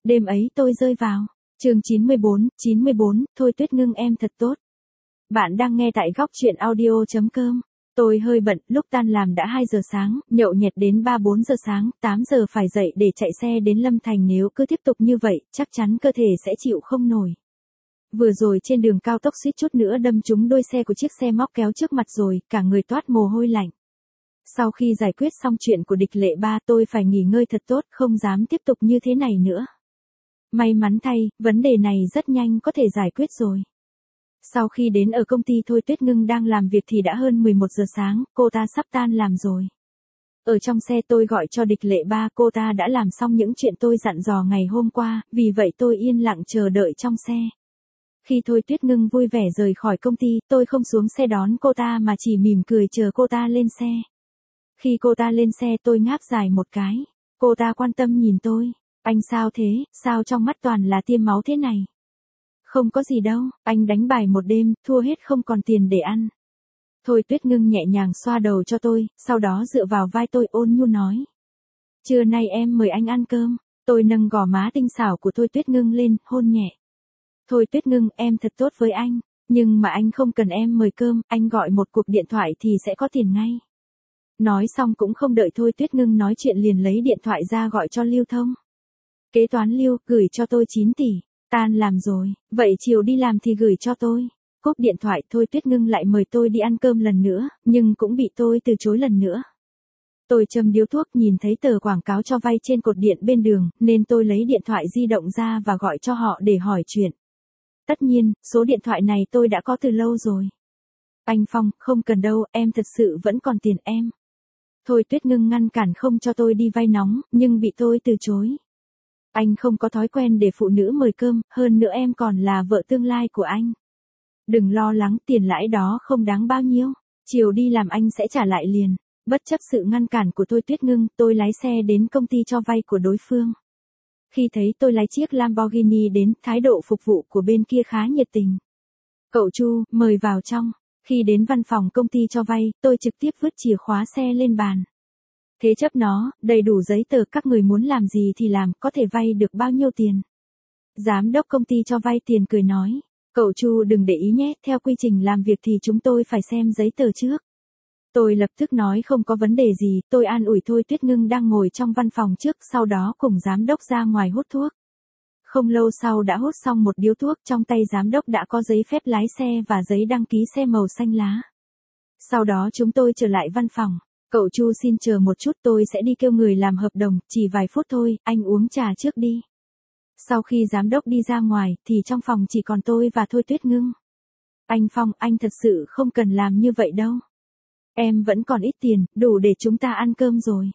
Đêm ấy tôi rơi vào. Chương 94, Thôi Tuyết Ngưng em thật tốt. Bạn đang nghe tại góc truyện audio.com. Tôi hơi bận, lúc tan làm đã 2 giờ sáng, nhậu nhẹt đến 3-4 giờ sáng, 8 giờ phải dậy để chạy xe đến Lâm Thành, nếu cứ tiếp tục như vậy, chắc chắn cơ thể sẽ chịu không nổi. Vừa rồi trên đường cao tốc suýt chút nữa đâm trúng đuôi xe của chiếc xe móc kéo trước mặt rồi, cả người toát mồ hôi lạnh. Sau khi giải quyết xong chuyện của địch lệ ba, tôi phải nghỉ ngơi thật tốt, không dám tiếp tục như thế này nữa. May mắn thay, vấn đề này rất nhanh có thể giải quyết rồi. Sau khi đến ở công ty Thôi Tuyết Ngưng đang làm việc thì đã hơn 11 giờ sáng, cô ta sắp tan làm rồi. Ở trong xe tôi gọi cho địch lệ ba, cô ta đã làm xong những chuyện tôi dặn dò ngày hôm qua, vì vậy tôi yên lặng chờ đợi trong xe. Khi Thôi Tuyết Ngưng vui vẻ rời khỏi công ty, tôi không xuống xe đón cô ta mà chỉ mỉm cười chờ cô ta lên xe. Khi cô ta lên xe tôi ngáp dài một cái. Cô ta quan tâm nhìn tôi. Anh sao thế, sao trong mắt toàn là tiêm máu thế này? Không có gì đâu, anh đánh bài một đêm, thua hết không còn tiền để ăn. Thôi Tuyết Ngưng nhẹ nhàng xoa đầu cho tôi, sau đó dựa vào vai tôi ôn nhu nói. Trưa nay em mời anh ăn cơm. Tôi nâng gò má tinh xảo của Thôi Tuyết Ngưng lên, hôn nhẹ. Thôi Tuyết Ngưng, em thật tốt với anh, nhưng mà anh không cần em mời cơm, anh gọi một cuộc điện thoại thì sẽ có tiền ngay. Nói xong cũng không đợi Thôi Tuyết Ngưng nói chuyện liền lấy điện thoại ra gọi cho Lưu Thông. Kế toán Lưu, gửi cho tôi 9 tỷ, tan làm rồi, vậy chiều đi làm thì gửi cho tôi. Cúp điện thoại, Thôi Tuyết Ngưng lại mời tôi đi ăn cơm lần nữa, nhưng cũng bị tôi từ chối lần nữa. Tôi châm điếu thuốc, nhìn thấy tờ quảng cáo cho vay trên cột điện bên đường, nên tôi lấy điện thoại di động ra và gọi cho họ để hỏi chuyện. Tất nhiên, số điện thoại này tôi đã có từ lâu rồi. Anh Phong, không cần đâu, em thật sự vẫn còn tiền em. Thôi Tuyết Ngưng ngăn cản không cho tôi đi vay nóng, nhưng bị tôi từ chối. Anh không có thói quen để phụ nữ mời cơm, hơn nữa em còn là vợ tương lai của anh. Đừng lo lắng, tiền lãi đó không đáng bao nhiêu, chiều đi làm anh sẽ trả lại liền. Bất chấp sự ngăn cản của Thôi Tuyết Ngưng, tôi lái xe đến công ty cho vay của đối phương. Khi thấy tôi lái chiếc Lamborghini đến, thái độ phục vụ của bên kia khá nhiệt tình. Cậu Chu, mời vào trong. Khi đến văn phòng công ty cho vay, tôi trực tiếp vứt chìa khóa xe lên bàn. Thế chấp nó, đầy đủ giấy tờ, các người muốn làm gì thì làm, có thể vay được bao nhiêu tiền. Giám đốc công ty cho vay tiền cười nói, cậu Chu đừng để ý nhé, theo quy trình làm việc thì chúng tôi phải xem giấy tờ trước. Tôi lập tức nói không có vấn đề gì, tôi an ủi Thôi Tuyết Ngưng đang ngồi trong văn phòng trước, sau đó cùng giám đốc ra ngoài hút thuốc. Không lâu sau đã hút xong một điếu thuốc, trong tay giám đốc đã có giấy phép lái xe và giấy đăng ký xe màu xanh lá. Sau đó chúng tôi trở lại văn phòng. Cậu Chu xin chờ một chút, tôi sẽ đi kêu người làm hợp đồng, chỉ vài phút thôi, anh uống trà trước đi. Sau khi giám đốc đi ra ngoài, thì trong phòng chỉ còn tôi và Thôi Tuyết Ngưng. Anh Phong, anh thật sự không cần làm như vậy đâu. Em vẫn còn ít tiền, đủ để chúng ta ăn cơm rồi.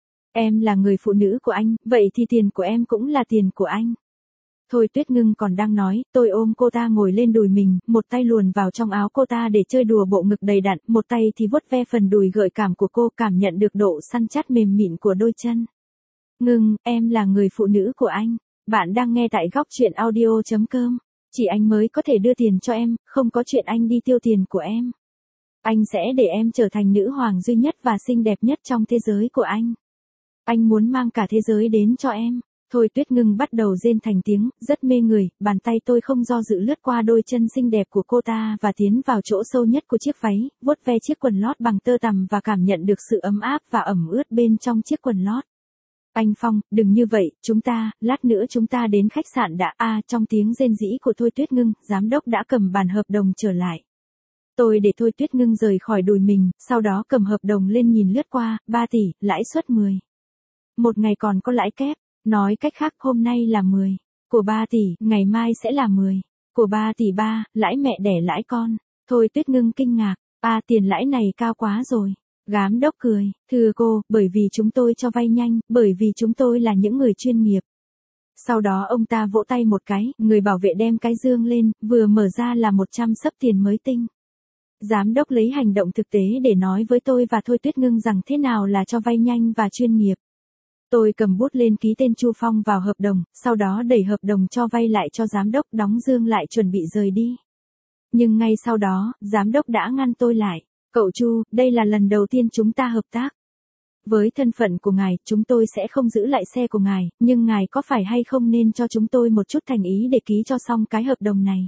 Em là người phụ nữ của anh, vậy thì tiền của em cũng là tiền của anh. Thôi Tuyết Ngưng còn đang nói, tôi ôm cô ta ngồi lên đùi mình, một tay luồn vào trong áo cô ta để chơi đùa bộ ngực đầy đặn, một tay thì vuốt ve phần đùi gợi cảm của cô, cảm nhận được độ săn chắc mềm mịn của đôi chân. Ngưng, em là người phụ nữ của anh. Bạn đang nghe tại góc truyện audio.com. Chỉ anh mới có thể đưa tiền cho em, không có chuyện anh đi tiêu tiền của em. Anh sẽ để em trở thành nữ hoàng duy nhất và xinh đẹp nhất trong thế giới của anh. Anh muốn mang cả thế giới đến cho em. Thôi Tuyết Ngưng bắt đầu rên thành tiếng, rất mê người, bàn tay tôi không do dự lướt qua đôi chân xinh đẹp của cô ta và tiến vào chỗ sâu nhất của chiếc váy, vuốt ve chiếc quần lót bằng tơ tằm và cảm nhận được sự ấm áp và ẩm ướt bên trong chiếc quần lót. Anh Phong, đừng như vậy, lát nữa chúng ta đến khách sạn đã. Trong tiếng rên rỉ của Thôi Tuyết Ngưng, giám đốc đã cầm bản hợp đồng trở lại. Tôi để Thôi Tuyết Ngưng rời khỏi đùi mình, sau đó cầm hợp đồng lên nhìn lướt qua, 3 tỷ, lãi suất 10. Một ngày còn có lãi kép. Nói cách khác, hôm nay là 10. Của 3 tỷ, ngày mai sẽ là 10. Của 3 tỷ 3, lãi mẹ đẻ lãi con. Thôi Tuyết Ngưng kinh ngạc. Tiền lãi này cao quá rồi. Giám đốc cười. Thưa cô, bởi vì chúng tôi cho vay nhanh, bởi vì chúng tôi là những người chuyên nghiệp. Sau đó ông ta vỗ tay một cái, người bảo vệ đem cái dương lên, vừa mở ra là 100 xấp tiền mới tinh. Giám đốc lấy hành động thực tế để nói với tôi và Thôi Tuyết Ngưng rằng thế nào là cho vay nhanh và chuyên nghiệp. Tôi cầm bút lên ký tên Chu Phong vào hợp đồng, sau đó đẩy hợp đồng cho vay lại cho giám đốc, đóng dương lại chuẩn bị rời đi. Nhưng ngay sau đó, giám đốc đã ngăn tôi lại. Cậu Chu, đây là lần đầu tiên chúng ta hợp tác. Với thân phận của ngài, chúng tôi sẽ không giữ lại xe của ngài, nhưng ngài có phải hay không nên cho chúng tôi một chút thành ý để ký cho xong cái hợp đồng này.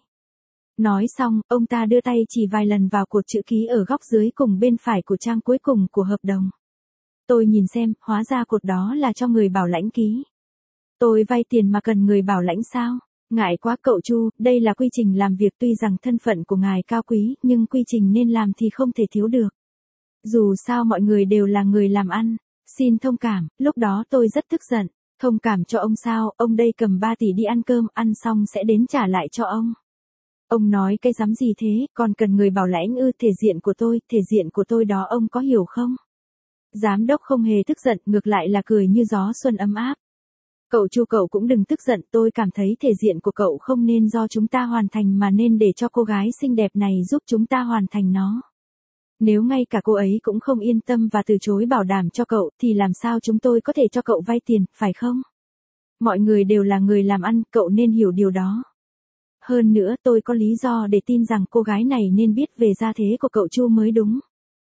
Nói xong, ông ta đưa tay chỉ vài lần vào cột chữ ký ở góc dưới cùng bên phải của trang cuối cùng của hợp đồng. Tôi nhìn xem, hóa ra cột đó là cho người bảo lãnh ký. Tôi vay tiền mà cần người bảo lãnh sao? Ngại quá cậu Chu, đây là quy trình làm việc, tuy rằng thân phận của ngài cao quý, nhưng quy trình nên làm thì không thể thiếu được. Dù sao mọi người đều là người làm ăn. Xin thông cảm, lúc đó tôi rất tức giận. Thông cảm cho ông sao, ông đây cầm 3 tỷ đi ăn cơm, ăn xong sẽ đến trả lại cho ông. Ông nói cái dám gì thế, còn cần người bảo lãnh ư? Thể diện của tôi đó ông có hiểu không? Giám đốc không hề tức giận, ngược lại là cười như gió xuân ấm áp. Cậu Chu, cậu cũng đừng tức giận, tôi cảm thấy thể diện của cậu không nên do chúng ta hoàn thành mà nên để cho cô gái xinh đẹp này giúp chúng ta hoàn thành nó. Nếu ngay cả cô ấy cũng không yên tâm và từ chối bảo đảm cho cậu, thì làm sao chúng tôi có thể cho cậu vay tiền, phải không? Mọi người đều là người làm ăn, cậu nên hiểu điều đó. Hơn nữa, tôi có lý do để tin rằng cô gái này nên biết về gia thế của cậu Chu mới đúng.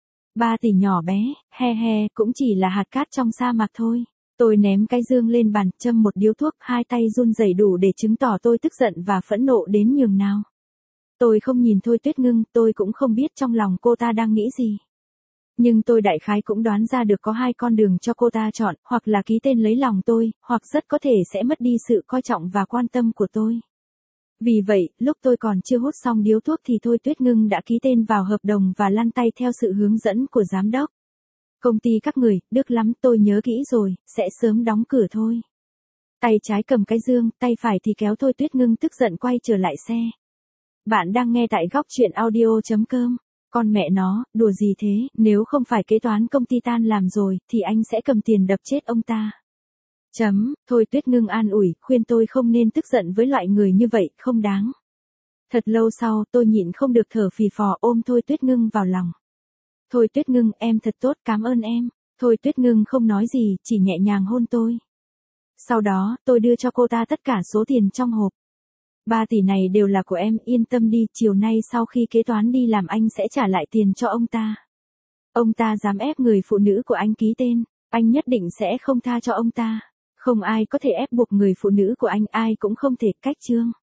3 tỷ nhỏ bé, cũng chỉ là hạt cát trong sa mạc thôi. Tôi ném cái dương lên bàn, châm một điếu thuốc, hai tay run rẩy đủ để chứng tỏ tôi tức giận và phẫn nộ đến nhường nào. Tôi không nhìn Thôi Tuyết Ngưng, tôi cũng không biết trong lòng cô ta đang nghĩ gì. Nhưng tôi đại khái cũng đoán ra được có 2 con đường cho cô ta chọn, hoặc là ký tên lấy lòng tôi, hoặc rất có thể sẽ mất đi sự coi trọng và quan tâm của tôi. Vì vậy, lúc tôi còn chưa hút xong điếu thuốc thì Thôi Tuyết Ngưng đã ký tên vào hợp đồng và lăn tay theo sự hướng dẫn của giám đốc. Công ty các người, được lắm, tôi nhớ kỹ rồi, sẽ sớm đóng cửa thôi. Tay trái cầm cái dương, tay phải thì kéo Thôi Tuyết Ngưng tức giận quay trở lại xe. Bạn đang nghe tại góc truyện audio.com. Con mẹ nó, đùa gì thế, nếu không phải kế toán công ty tan làm rồi, thì anh sẽ cầm tiền đập chết ông ta. Thôi Tuyết Ngưng an ủi, khuyên tôi không nên tức giận với loại người như vậy, không đáng. Thật lâu sau, tôi nhịn không được thở phì phò ôm Thôi Tuyết Ngưng vào lòng. Thôi Tuyết Ngưng, em thật tốt, cảm ơn em. Thôi Tuyết Ngưng không nói gì, chỉ nhẹ nhàng hôn tôi. Sau đó, tôi đưa cho cô ta tất cả số tiền trong hộp. 3 tỷ này đều là của em, yên tâm đi, chiều nay sau khi kế toán đi làm anh sẽ trả lại tiền cho ông ta. Ông ta dám ép người phụ nữ của anh ký tên, anh nhất định sẽ không tha cho ông ta. Không ai có thể ép buộc người phụ nữ của anh, ai cũng không thể, cách chương.